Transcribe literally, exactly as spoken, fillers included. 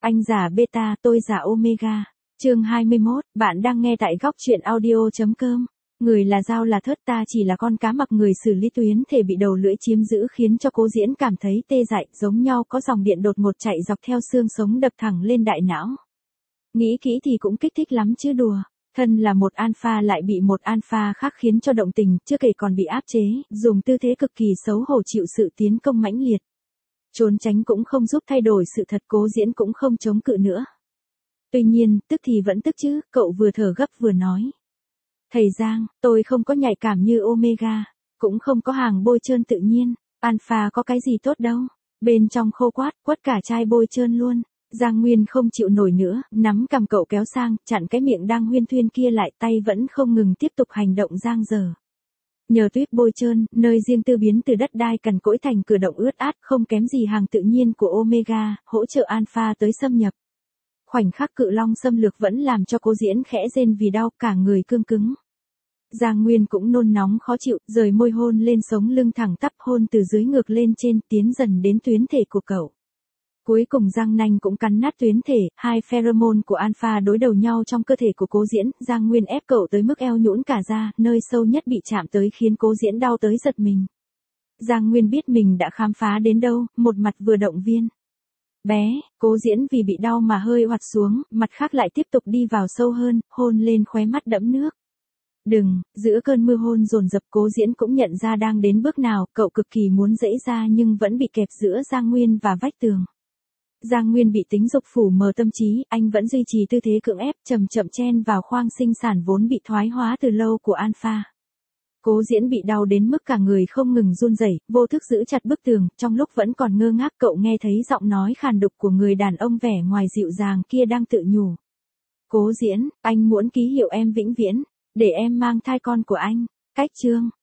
Anh giả beta, tôi giả omega. Chương hai mươi mốt, bạn đang nghe tại góc truyện audio.com. Người là dao là thớt, ta chỉ là con cá mặc người xử lý tuyến thể bị đầu lưỡi chiếm giữ khiến cho Cố Diễn cảm thấy tê dại, giống nhau có dòng điện đột ngột chạy dọc theo xương sống đập thẳng lên đại não. Nghĩ kỹ thì cũng kích thích lắm chứ đùa. Thân là một alpha lại bị một alpha khác khiến cho động tình, chưa kể còn bị áp chế, dùng tư thế cực kỳ xấu hổ chịu sự tiến công mãnh liệt. Trốn tránh cũng không giúp thay đổi sự thật, Cố Diễn cũng không chống cự nữa. Tuy nhiên, tức thì vẫn tức chứ, cậu vừa thở gấp vừa nói. Thầy Giang, tôi không có nhạy cảm như omega, cũng không có hàng bôi trơn tự nhiên, alpha có cái gì tốt đâu. Bên trong khô quát, quất cả chai bôi trơn luôn. Giang Nguyên không chịu nổi nữa, nắm cầm cậu kéo sang, chặn cái miệng đang huyên thuyên kia lại, tay vẫn không ngừng tiếp tục hành động giang dở. Nhờ tuyết bôi trơn, nơi riêng tư biến từ đất đai cằn cỗi thành cử động ướt át, không kém gì hàng tự nhiên của omega, hỗ trợ alpha tới xâm nhập. Khoảnh khắc cự long xâm lược vẫn làm cho Cố Diễn khẽ rên vì đau, cả người cương cứng. Giang Nguyên cũng nôn nóng khó chịu, rời môi hôn lên sống lưng thẳng tắp, hôn từ dưới ngược lên trên, tiến dần đến tuyến thể của cậu. Cuối cùng răng nanh cũng cắn nát tuyến thể, hai pheromone của alpha đối đầu nhau trong cơ thể của Cố Diễn, Giang Nguyên ép cậu tới mức eo nhũn cả ra, nơi sâu nhất bị chạm tới khiến Cố Diễn đau tới giật mình. Giang Nguyên biết mình đã khám phá đến đâu, một mặt vừa động viên. Bé, Cố Diễn vì bị đau mà hơi oặt xuống, mặt khác lại tiếp tục đi vào sâu hơn, hôn lên khóe mắt đẫm nước. Đừng, giữa cơn mưa hôn dồn dập Cố Diễn cũng nhận ra đang đến bước nào, cậu cực kỳ muốn giãy ra nhưng vẫn bị kẹp giữa Giang Nguyên và vách tường. Giang Nguyên bị tính dục phủ mờ tâm trí, anh vẫn duy trì tư thế cưỡng ép, chậm chậm chen vào khoang sinh sản vốn bị thoái hóa từ lâu của alpha. Cố Diễn bị đau đến mức cả người không ngừng run rẩy, vô thức giữ chặt bức tường, trong lúc vẫn còn ngơ ngác cậu nghe thấy giọng nói khàn đục của người đàn ông vẻ ngoài dịu dàng kia đang tự nhủ. Cố Diễn, anh muốn ký hiệu em vĩnh viễn, để em mang thai con của anh. Cách chương.